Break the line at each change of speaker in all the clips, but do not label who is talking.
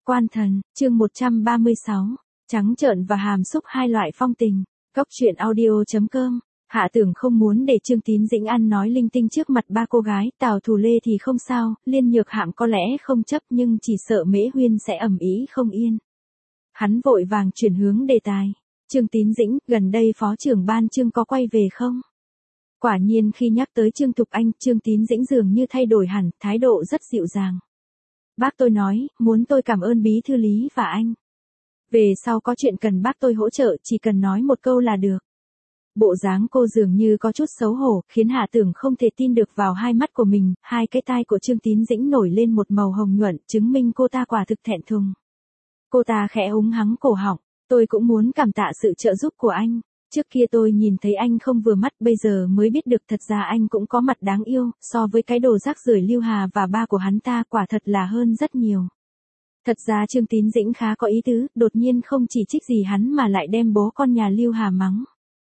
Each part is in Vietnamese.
Quan thần, chương 136. Trắng trợn và hàm xúc hai loại phong tình. Cốc truyện audio.com. Hạ Tưởng không muốn để Trương Tín Dĩnh ăn nói linh tinh trước mặt ba cô gái, Tào Thù Lê thì không sao, Liên Nhược Hạm có lẽ không chấp nhưng chỉ sợ Mễ Huyên sẽ ầm ĩ không yên. Hắn vội vàng chuyển hướng đề tài. Trương Tín Dĩnh, gần đây phó trưởng ban Trương có quay về không? Quả nhiên khi nhắc tới Trương Thục Anh, Trương Tín Dĩnh dường như thay đổi hẳn, thái độ rất dịu dàng. Bác tôi nói, muốn tôi cảm ơn bí thư Lý và anh. Về sau có chuyện cần bác tôi hỗ trợ, chỉ cần nói một câu là được. Bộ dáng cô dường như có chút xấu hổ, khiến Hạ Tưởng không thể tin được vào hai mắt của mình, hai cái tai của Trương Tín Dĩnh nổi lên một màu hồng nhuận, chứng minh cô ta quả thực thẹn thùng. Cô ta khẽ húng hắng cổ họng, tôi cũng muốn cảm tạ sự trợ giúp của anh. Trước kia tôi nhìn thấy anh không vừa mắt, bây giờ mới biết được thật ra anh cũng có mặt đáng yêu, so với cái đồ rác rưởi Lưu Hà và ba của hắn ta quả thật là hơn rất nhiều. Thật ra Trương Tín Dĩnh khá có ý tứ, đột nhiên không chỉ trích gì hắn mà lại đem bố con nhà Lưu Hà mắng.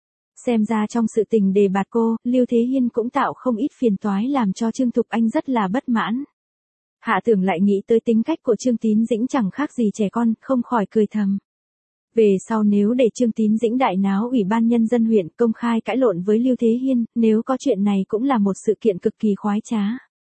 Xem ra trong sự tình đề bạt cô, Lưu Thế Hiên cũng tạo không ít phiền toái làm cho Trương Thục Anh rất là bất mãn. Hạ Tưởng lại nghĩ tới tính cách của Trương Tín Dĩnh chẳng khác gì trẻ con, không khỏi cười thầm. Về sau nếu để Trương Tín Dĩnh đại náo Ủy ban Nhân dân huyện công khai cãi lộn với Lưu Thế Hiên, nếu có chuyện này cũng là một sự kiện cực kỳ khoái trá.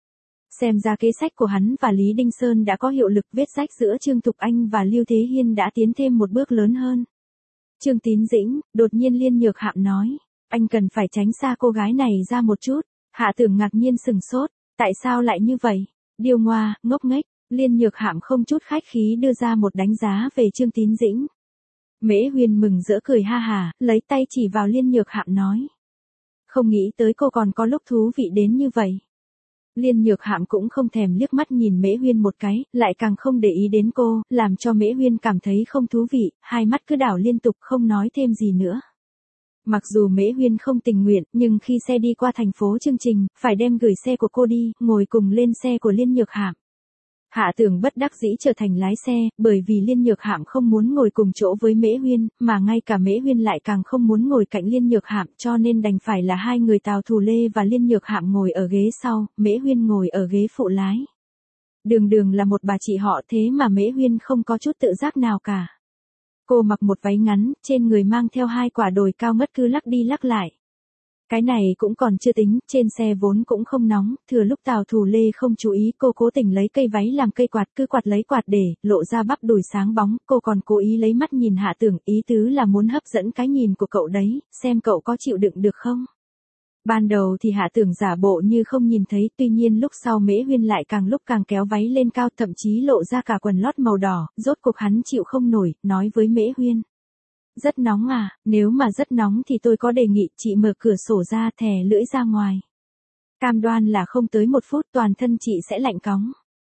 Xem ra kế sách của hắn và Lý Đinh Sơn đã có hiệu lực, vết rách giữa Trương Thục Anh và Lưu Thế Hiên đã tiến thêm một bước lớn hơn. Trương Tín Dĩnh, đột nhiên Liên Nhược Hạm nói, anh cần phải tránh xa cô gái này ra một chút. Hạ Tưởng ngạc nhiên sừng sốt, tại sao lại như vậy? Điêu ngoa, ngốc nghếch. Liên Nhược Hạm không chút khách khí đưa ra một đánh giá về Trương Tín Dĩnh. Mễ Huyên mừng rỡ cười ha hả, lấy tay chỉ vào Liên Nhược Hạm nói. Không nghĩ tới cô còn có lúc thú vị đến như vậy. Liên Nhược Hạm cũng không thèm liếc mắt nhìn Mễ Huyên một cái, lại càng không để ý đến cô, làm cho Mễ Huyên cảm thấy không thú vị, hai mắt cứ đảo liên tục không nói thêm gì nữa. Mặc dù Mễ Huyên không tình nguyện, nhưng khi xe đi qua thành phố chương trình, phải đem gửi xe của cô đi, ngồi cùng lên xe của Liên Nhược Hạm. Hạ Tưởng bất đắc dĩ trở thành lái xe, bởi vì Liên Nhược Hạm không muốn ngồi cùng chỗ với Mễ Huyên, mà ngay cả Mễ Huyên lại càng không muốn ngồi cạnh Liên Nhược Hạm, cho nên đành phải là hai người Tào Thù Lê và Liên Nhược Hạm ngồi ở ghế sau, Mễ Huyên ngồi ở ghế phụ lái. Đường đường là một bà chị họ thế mà Mễ Huyên không có chút tự giác nào cả. Cô mặc một váy ngắn, trên người mang theo hai quả đồi cao ngất cứ lắc đi lắc lại. Cái này cũng còn chưa tính, trên xe vốn cũng không nóng, thừa lúc Tào Thù Lê không chú ý cô cố tình lấy cây váy làm cây quạt, cứ quạt lấy quạt để, lộ ra bắp đùi sáng bóng, cô còn cố ý lấy mắt nhìn Hạ Tưởng, ý tứ là muốn hấp dẫn cái nhìn của cậu đấy, xem cậu có chịu đựng được không. Ban đầu thì Hạ Tưởng giả bộ như không nhìn thấy, tuy nhiên lúc sau Mễ Huyên lại càng lúc càng kéo váy lên cao, thậm chí lộ ra cả quần lót màu đỏ, rốt cuộc hắn chịu không nổi, nói với Mễ Huyên. Rất nóng à, nếu mà rất nóng thì tôi có đề nghị chị mở cửa sổ ra, thè lưỡi ra ngoài. Cam đoan là không tới 1 phút toàn thân chị sẽ lạnh cóng.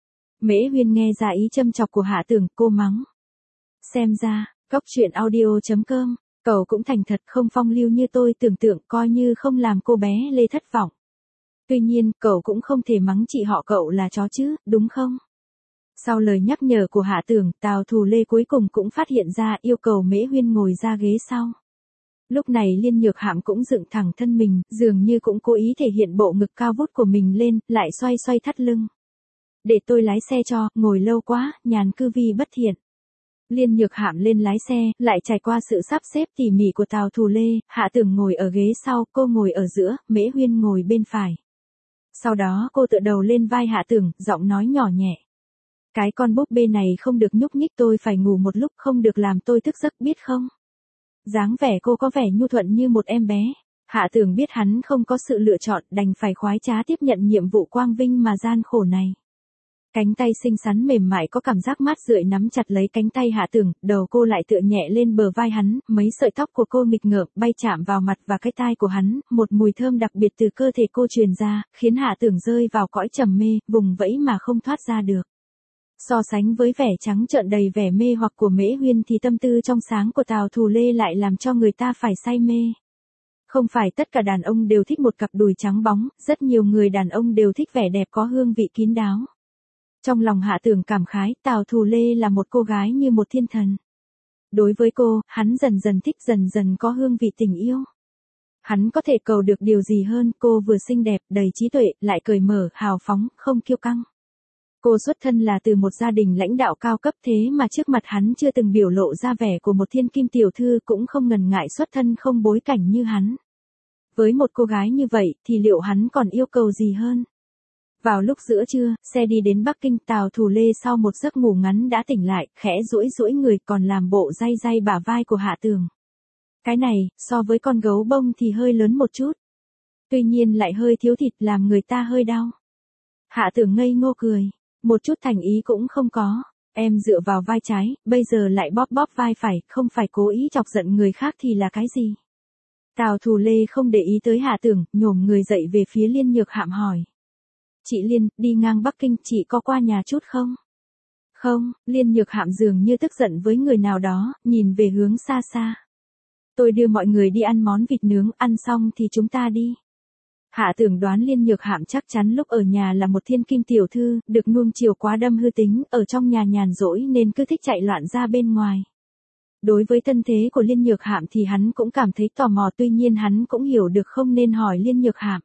Mễ Huyên nghe ra ý châm chọc của Hạ Tưởng, cô mắng. Xem ra, cốc truyện audio.com, cậu cũng thành thật không phong lưu như tôi tưởng tượng, coi như không làm cô bé Lê thất vọng. Tuy nhiên, cậu cũng không thể mắng chị họ cậu là chó chứ, đúng không? Sau lời nhắc nhở của Hạ Tưởng, Tào Thù Lê cuối cùng cũng phát hiện ra, yêu cầu Mễ Huyên ngồi ra ghế sau. Lúc này Liên Nhược Hạm cũng dựng thẳng thân mình, dường như cũng cố ý thể hiện bộ ngực cao vút của mình lên, lại xoay xoay thắt lưng. Để tôi lái xe cho, ngồi lâu quá, nhàn cư vi bất thiện. Liên Nhược Hạm lên lái xe, lại trải qua sự sắp xếp tỉ mỉ của Tào Thù Lê, Hạ Tưởng ngồi ở ghế sau, cô ngồi ở giữa, Mễ Huyên ngồi bên phải. Sau đó cô tựa đầu lên vai Hạ Tưởng, giọng nói nhỏ nhẹ. Cái con búp bê này không được nhúc nhích, tôi phải ngủ một lúc, không được làm tôi thức giấc, biết không? Dáng vẻ cô có vẻ nhu thuận như một em bé. Hạ Tưởng biết hắn không có sự lựa chọn, đành phải khoái trá tiếp nhận nhiệm vụ quang vinh mà gian khổ này. Cánh tay xinh xắn mềm mại có cảm giác mát rượi nắm chặt lấy cánh tay Hạ Tưởng, đầu cô lại tựa nhẹ lên bờ vai hắn, mấy sợi tóc của cô nghịch ngợm bay chạm vào mặt và cái tai của hắn, một mùi thơm đặc biệt từ cơ thể cô truyền ra, khiến Hạ Tưởng rơi vào cõi trầm mê, vùng vẫy mà không thoát ra được. So sánh với vẻ trắng trợn đầy vẻ mê hoặc của Mễ Huyên thì tâm tư trong sáng của Tào Thù Lê lại làm cho người ta phải say mê. Không phải tất cả đàn ông đều thích một cặp đùi trắng bóng, rất nhiều người đàn ông đều thích vẻ đẹp có hương vị kín đáo. Trong lòng Hạ Tưởng cảm khái, Tào Thù Lê là một cô gái như một thiên thần. Đối với cô, hắn dần dần thích, dần dần có hương vị tình yêu. Hắn có thể cầu được điều gì hơn, cô vừa xinh đẹp, đầy trí tuệ, lại cởi mở, hào phóng, không kiêu căng. Cô xuất thân là từ một gia đình lãnh đạo cao cấp thế mà trước mặt hắn chưa từng biểu lộ ra vẻ của một thiên kim tiểu thư, cũng không ngần ngại xuất thân không bối cảnh như hắn. Với một cô gái như vậy thì liệu hắn còn yêu cầu gì hơn? Vào lúc giữa trưa, xe đi đến Bắc Kinh, Tào Thù Lê sau một giấc ngủ ngắn đã tỉnh lại, khẽ duỗi duỗi người còn làm bộ day day bả vai của Hạ Tường. Cái này, so với con gấu bông thì hơi lớn một chút. Tuy nhiên lại hơi thiếu thịt làm người ta hơi đau. Hạ Tường ngây ngô cười, một chút thành ý cũng không có. Em dựa vào vai trái, bây giờ lại bóp bóp vai phải, không phải cố ý chọc giận người khác thì là cái gì? Tào Thù Lê không để ý tới Hạ Tường, nhổm người dậy về phía Liên Nhược Hạm hỏi. Chị Liên, đi ngang Bắc Kinh, chị có qua nhà chút không? Không, Liên Nhược Hạm dường như tức giận với người nào đó, nhìn về hướng xa xa. Tôi đưa mọi người đi ăn món vịt nướng, ăn xong thì chúng ta đi. Hạ Tường đoán Liên Nhược Hạm chắc chắn lúc ở nhà là một thiên kim tiểu thư, được nuông chiều quá đâm hư tính, ở trong nhà nhàn rỗi nên cứ thích chạy loạn ra bên ngoài. Đối với thân thế của Liên Nhược Hạm thì hắn cũng cảm thấy tò mò, tuy nhiên hắn cũng hiểu được không nên hỏi Liên Nhược Hạm.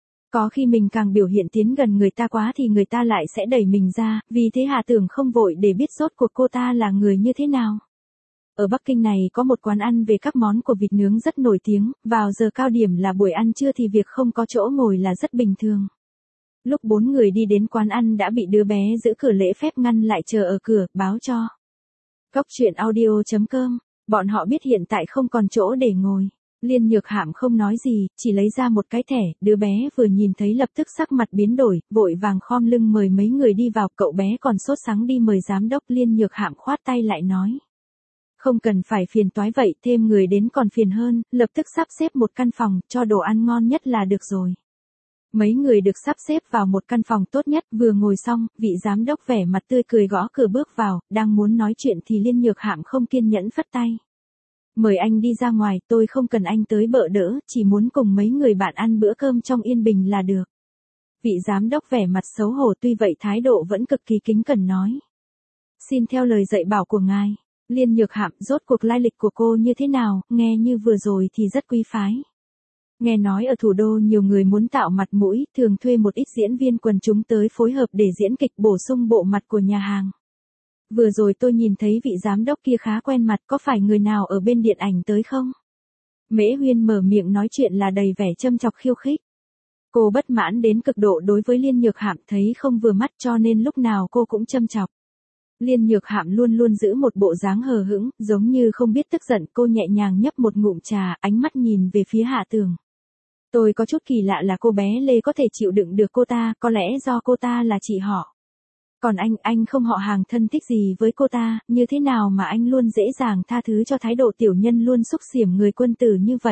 Có khi mình càng biểu hiện tiến gần người ta quá thì người ta lại sẽ đẩy mình ra, vì thế Hạ Tường không vội để biết rốt cuộc cô ta là người như thế nào. Ở Bắc Kinh này có một quán ăn về các món của vịt nướng rất nổi tiếng, vào giờ cao điểm là buổi ăn trưa thì việc không có chỗ ngồi là rất bình thường. Lúc 4 người đi đến quán ăn đã bị đứa bé giữ cửa lễ phép ngăn lại chờ ở cửa, báo cho. Cốc truyện audio.com, bọn họ biết hiện tại không còn chỗ để ngồi. Liên Nhược Hạm không nói gì, chỉ lấy ra một cái thẻ, đứa bé vừa nhìn thấy lập tức sắc mặt biến đổi, vội vàng khom lưng mời mấy người đi vào, cậu bé còn sốt sắng đi mời giám đốc. Liên Nhược Hạm khoát tay lại nói. Không cần phải phiền toái vậy, thêm người đến còn phiền hơn, lập tức sắp xếp một căn phòng, cho đồ ăn ngon nhất là được rồi. Mấy người được sắp xếp vào một căn phòng tốt nhất, vừa ngồi xong, vị giám đốc vẻ mặt tươi cười gõ cửa bước vào, đang muốn nói chuyện thì Liên Nhược Hạm không kiên nhẫn phất tay. Mời anh đi ra ngoài, tôi không cần anh tới bợ đỡ, chỉ muốn cùng mấy người bạn ăn bữa cơm trong yên bình là được. Vị giám đốc vẻ mặt xấu hổ, tuy vậy thái độ vẫn cực kỳ kính cẩn nói. Xin theo lời dạy bảo của ngài. Liên Nhược Hạm, rốt cuộc lai lịch của cô như thế nào, nghe như vừa rồi thì rất quý phái. Nghe nói ở thủ đô nhiều người muốn tạo mặt mũi, thường thuê một ít diễn viên quần chúng tới phối hợp để diễn kịch bổ sung bộ mặt của nhà hàng. Vừa rồi tôi nhìn thấy vị giám đốc kia khá quen mặt, có phải người nào ở bên điện ảnh tới không? Mễ Huyên mở miệng nói chuyện là đầy vẻ châm chọc khiêu khích. Cô bất mãn đến cực độ đối với Liên Nhược Hạm, thấy không vừa mắt cho nên lúc nào cô cũng châm chọc. Liên Nhược Hạm luôn luôn giữ một bộ dáng hờ hững, giống như không biết tức giận, cô nhẹ nhàng nhấp một ngụm trà, ánh mắt nhìn về phía Hạ Tường. Tôi có chút kỳ lạ là cô bé Lê có thể chịu đựng được cô ta, có lẽ do cô ta là chị họ. Còn anh không họ hàng thân thích gì với cô ta, như thế nào mà anh luôn dễ dàng tha thứ cho thái độ tiểu nhân luôn xúc xỉm người quân tử như vậy?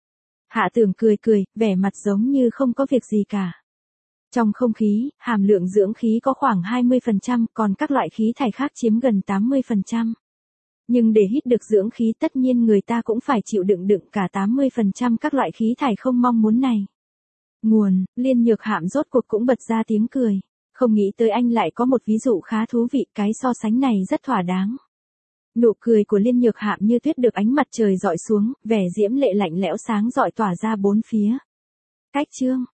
Hạ Tường cười cười, vẻ mặt giống như không có việc gì cả. Trong không khí, hàm lượng dưỡng khí có khoảng 20%, còn các loại khí thải khác chiếm gần 80%. Nhưng để hít được dưỡng khí tất nhiên người ta cũng phải chịu đựng cả 80% các loại khí thải không mong muốn này. Nguồn, Liên Nhược Hạm rốt cuộc cũng bật ra tiếng cười. Không nghĩ tới anh lại có một ví dụ khá thú vị, cái so sánh này rất thỏa đáng. Nụ cười của Liên Nhược Hạm như tuyết được ánh mặt trời rọi xuống, vẻ diễm lệ lạnh lẽo sáng rọi tỏa ra bốn phía. Cách chương